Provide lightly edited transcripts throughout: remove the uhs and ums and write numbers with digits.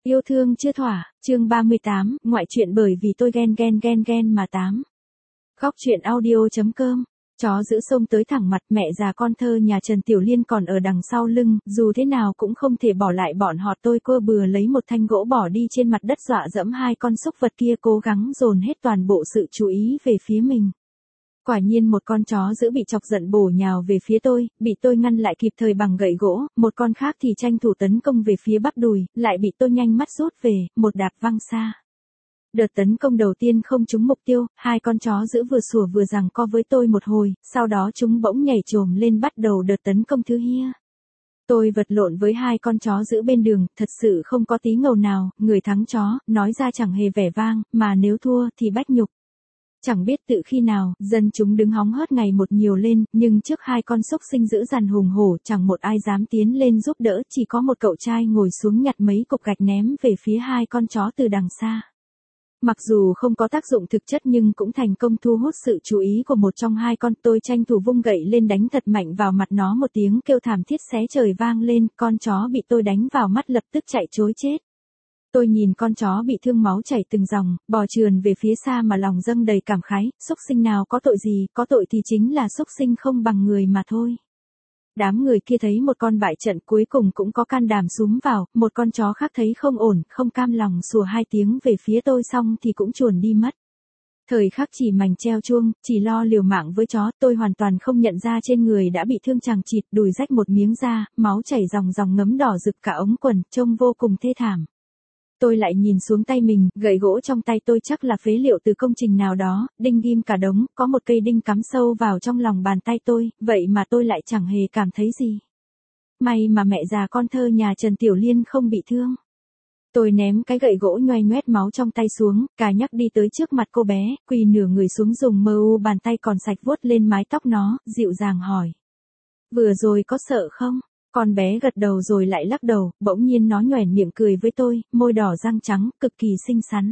Yêu thương chưa thỏa, chương 38, ngoại truyện bởi vì tôi ghen mà 8. Góc truyện audio.com. Chó giữ sông tới thẳng mặt, mẹ già con thơ nhà Trần Tiểu Liên còn ở đằng sau lưng, dù thế nào cũng không thể bỏ lại bọn họ. Tôi cô bừa lấy một thanh gỗ bỏ đi trên mặt đất, dọa dẫm hai con súc vật kia cố gắng dồn hết toàn bộ sự chú ý về phía mình. Quả nhiên một con chó giữ bị chọc giận bổ nhào về phía tôi, bị tôi ngăn lại kịp thời bằng gậy gỗ, một con khác thì tranh thủ tấn công về phía bắp đùi, lại bị tôi nhanh mắt rút về, một đạp văng xa. Đợt tấn công đầu tiên không trúng mục tiêu, hai con chó giữ vừa sủa vừa giằng co với tôi một hồi, sau đó chúng bỗng nhảy chồm lên bắt đầu đợt tấn công thứ hai. Tôi vật lộn với hai con chó giữ bên đường, thật sự không có tí ngầu nào, người thắng chó, nói ra chẳng hề vẻ vang, mà nếu thua thì bách nhục. Chẳng biết tự khi nào, dân chúng đứng hóng hớt ngày một nhiều lên, nhưng trước hai con súc sinh dữ dằn hùng hổ, chẳng một ai dám tiến lên giúp đỡ, chỉ có một cậu trai ngồi xuống nhặt mấy cục gạch ném về phía hai con chó từ đằng xa. Mặc dù không có tác dụng thực chất nhưng cũng thành công thu hút sự chú ý của một trong hai con. Tôi tranh thủ vung gậy lên đánh thật mạnh vào mặt nó, một tiếng kêu thảm thiết xé trời vang lên, con chó bị tôi đánh vào mắt lập tức chạy trối chết. Tôi nhìn con chó bị thương máu chảy từng dòng, bò trườn về phía xa mà lòng dâng đầy cảm khái, súc sinh nào có tội gì, có tội thì chính là súc sinh không bằng người mà thôi. Đám người kia thấy một con bại trận cuối cùng cũng có can đảm xúm vào, một con chó khác thấy không ổn, không cam lòng sủa hai tiếng về phía tôi xong thì cũng chuồn đi mất. Thời khắc chỉ mảnh treo chuông, chỉ lo liều mạng với chó, tôi hoàn toàn không nhận ra trên người đã bị thương chằng chịt, đùi rách một miếng da, máu chảy ròng ròng ngấm đỏ rực cả ống quần, trông vô cùng thê thảm. Tôi lại nhìn xuống tay mình, gậy gỗ trong tay tôi chắc là phế liệu từ công trình nào đó, đinh ghim cả đống, có một cây đinh cắm sâu vào trong lòng bàn tay tôi, vậy mà tôi lại chẳng hề cảm thấy gì. May mà mẹ già con thơ nhà Trần Tiểu Liên không bị thương. Tôi ném cái gậy gỗ nhoe nhoét máu trong tay xuống, cà nhắc đi tới trước mặt cô bé, quỳ nửa người xuống dùng bàn tay còn sạch vuốt lên mái tóc nó, dịu dàng hỏi. Vừa rồi có sợ không? Con bé gật đầu rồi lại lắc đầu, bỗng nhiên nó nhoẻn miệng cười với tôi, môi đỏ răng trắng, cực kỳ xinh xắn.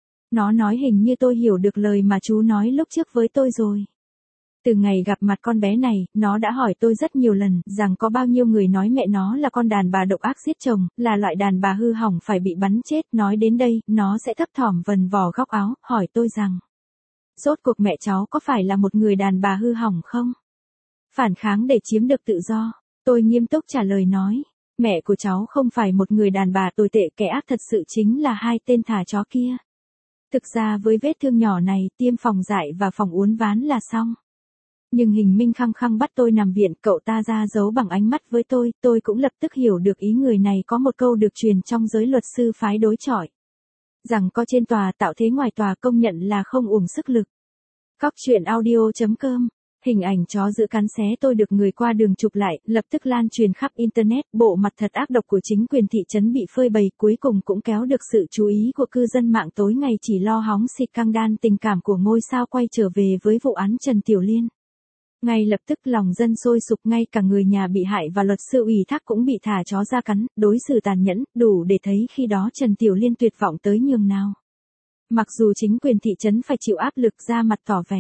Nó nói hình như tôi hiểu được lời mà chú nói lúc trước với tôi rồi. Từ ngày gặp mặt con bé này, nó đã hỏi tôi rất nhiều lần, rằng có bao nhiêu người nói mẹ nó là con đàn bà độc ác giết chồng, là loại đàn bà hư hỏng phải bị bắn chết. Nói đến đây, nó sẽ thấp thỏm vần vò góc áo, hỏi tôi rằng, rốt cuộc mẹ cháu có phải là một người đàn bà hư hỏng không? Phản kháng để chiếm được tự do. Tôi nghiêm túc trả lời nói, mẹ của cháu không phải một người đàn bà tồi tệ, kẻ ác thật sự chính là hai tên thả chó kia. Thực ra với vết thương nhỏ này, tiêm phòng dại và phòng uốn ván là xong. Nhưng Hình Minh khăng khăng bắt tôi nằm viện, cậu ta ra dấu bằng ánh mắt với tôi cũng lập tức hiểu được ý người này. Có một câu được truyền trong giới luật sư phái đối chọi. Rằng có trên tòa tạo thế ngoài tòa, công nhận là không uổng sức lực. Góc truyện audio.com. Hình ảnh chó giữ cắn xé tôi được người qua đường chụp lại, lập tức lan truyền khắp internet, bộ mặt thật ác độc của chính quyền thị trấn bị phơi bày, cuối cùng cũng kéo được sự chú ý của cư dân mạng. Tối ngày chỉ lo hóng xịt căng đan tình cảm của ngôi sao quay trở về với vụ án Trần Tiểu Liên. Ngay lập tức lòng dân sôi sục, ngay cả người nhà bị hại và luật sư ủy thác cũng bị thả chó ra cắn, đối xử tàn nhẫn, đủ để thấy khi đó Trần Tiểu Liên tuyệt vọng tới nhường nào. Mặc dù chính quyền thị trấn phải chịu áp lực ra mặt tỏ vẻ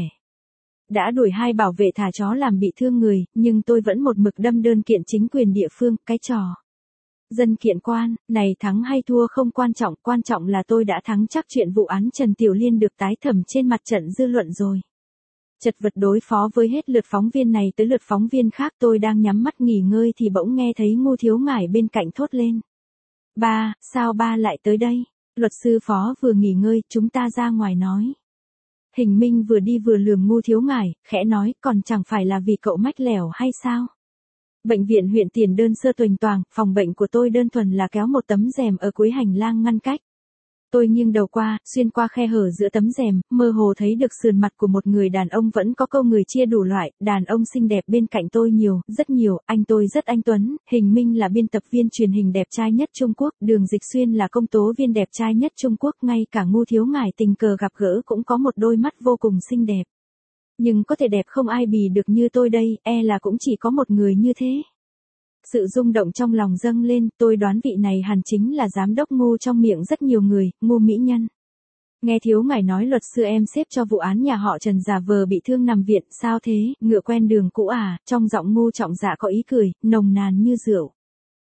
đã đuổi hai bảo vệ thả chó làm bị thương người, nhưng tôi vẫn một mực đâm đơn kiện chính quyền địa phương. Cái trò dân kiện quan này thắng hay thua không quan trọng là tôi đã thắng chắc. Chuyện vụ án Trần Tiểu Liên được tái thẩm trên mặt trận dư luận rồi. Chật vật đối phó với hết lượt phóng viên này tới lượt phóng viên khác, tôi đang nhắm mắt nghỉ ngơi thì bỗng nghe thấy Ngu Thiếu Ngải bên cạnh thốt lên. Ba, sao ba lại tới đây? Luật sư Phó vừa nghỉ ngơi, chúng ta ra ngoài nói. Hình Minh vừa đi vừa lườm Ngu Thiếu Ngải, khẽ nói, còn chẳng phải là vì cậu mách lẻo hay sao? Bệnh viện huyện Tiền đơn sơ tuềnh toàng, phòng bệnh của tôi đơn thuần là kéo một tấm rèm ở cuối hành lang ngăn cách. Tôi nghiêng đầu qua, xuyên qua khe hở giữa tấm rèm, mơ hồ thấy được sườn mặt của một người đàn ông. Vẫn có câu người chia đủ loại, đàn ông xinh đẹp bên cạnh tôi nhiều, rất nhiều. Anh tôi rất anh tuấn, Hình Minh là biên tập viên truyền hình đẹp trai nhất Trung Quốc, Đường Dịch Xuyên là công tố viên đẹp trai nhất Trung Quốc, ngay cả Ngu Thiếu Ngải tình cờ gặp gỡ cũng có một đôi mắt vô cùng xinh đẹp. Nhưng có thể đẹp không ai bì được như tôi đây, là cũng chỉ có một người như thế. Sự rung động trong lòng dâng lên, tôi đoán vị này hẳn chính là giám đốc Ngu trong miệng rất nhiều người, Ngu mỹ nhân. Nghe Thiếu Ngải nói luật sư em xếp cho vụ án nhà họ Trần giả vờ bị thương nằm viện, sao thế, ngựa quen đường cũ à? Trong giọng Ngu trọng dạ có ý cười, nồng nàn như rượu.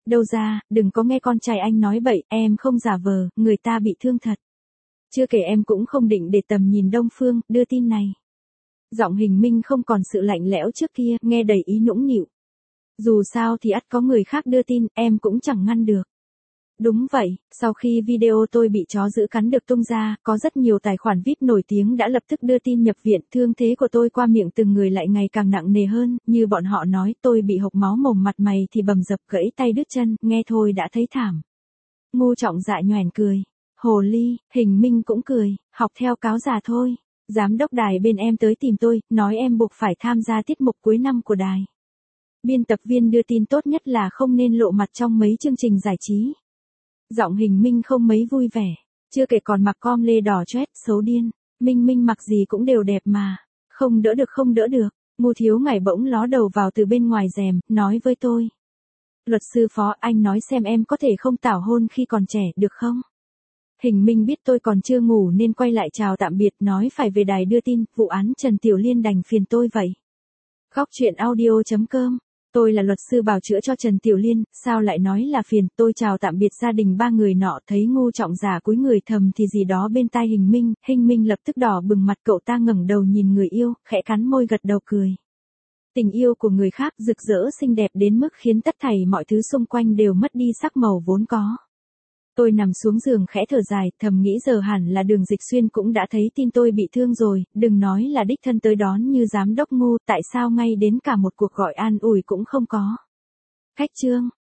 Đâu ra, đừng có nghe con trai anh nói bậy, em không giả vờ, người ta bị thương thật. Chưa kể em cũng không định để tầm nhìn Đông Phương, đưa tin này. Giọng Hình Minh không còn sự lạnh lẽo trước kia, nghe đầy ý nũng nịu. Dù sao thì ắt có người khác đưa tin, em cũng chẳng ngăn được. Đúng vậy, sau khi video tôi bị chó dữ cắn được tung ra, có rất nhiều tài khoản VIP nổi tiếng đã lập tức đưa tin nhập viện, thương thế của tôi qua miệng từng người lại ngày càng nặng nề hơn, như bọn họ nói tôi bị hộc máu mồm mặt mày thì bầm dập gãy tay đứt chân, nghe thôi đã thấy thảm. Ngô Trọng Dạ nhoẻn cười. Hồ ly, Hình Minh cũng cười, học theo cáo già thôi. Giám đốc đài bên em tới tìm tôi, nói em buộc phải tham gia tiết mục cuối năm của đài. Biên tập viên đưa tin tốt nhất là không nên lộ mặt trong mấy chương trình giải trí. Giọng Hình Minh không mấy vui vẻ, chưa kể còn mặc com lê đỏ chét, xấu điên. Minh mặc gì cũng đều đẹp mà. Không đỡ được không đỡ được. Ngô Thiếu Ngải bỗng ló đầu vào từ bên ngoài rèm, nói với tôi. Luật sư Phó, anh nói xem em có thể không tảo hôn khi còn trẻ, được không? Hình Minh biết tôi còn chưa ngủ nên quay lại chào tạm biệt, nói phải về đài đưa tin, vụ án Trần Tiểu Liên đành phiền tôi vậy. Góc truyện audio.com. Tôi là luật sư bào chữa cho Trần Tiểu Liên, sao lại nói là phiền, tôi chào tạm biệt gia đình ba người nọ, thấy Ngô Trọng Giả cúi người thầm thì gì đó bên tai Hình Minh lập tức đỏ bừng mặt, cậu ta ngẩng đầu nhìn người yêu, khẽ cắn môi gật đầu cười. Tình yêu của người khác rực rỡ xinh đẹp đến mức khiến tất thảy mọi thứ xung quanh đều mất đi sắc màu vốn có. Tôi nằm xuống giường khẽ thở dài, thầm nghĩ giờ hẳn là Đường Dịch Xuyên cũng đã thấy tin tôi bị thương rồi, đừng nói là đích thân tới đón như giám đốc Ngô, tại sao ngay đến cả một cuộc gọi an ủi cũng không có. Khách chương.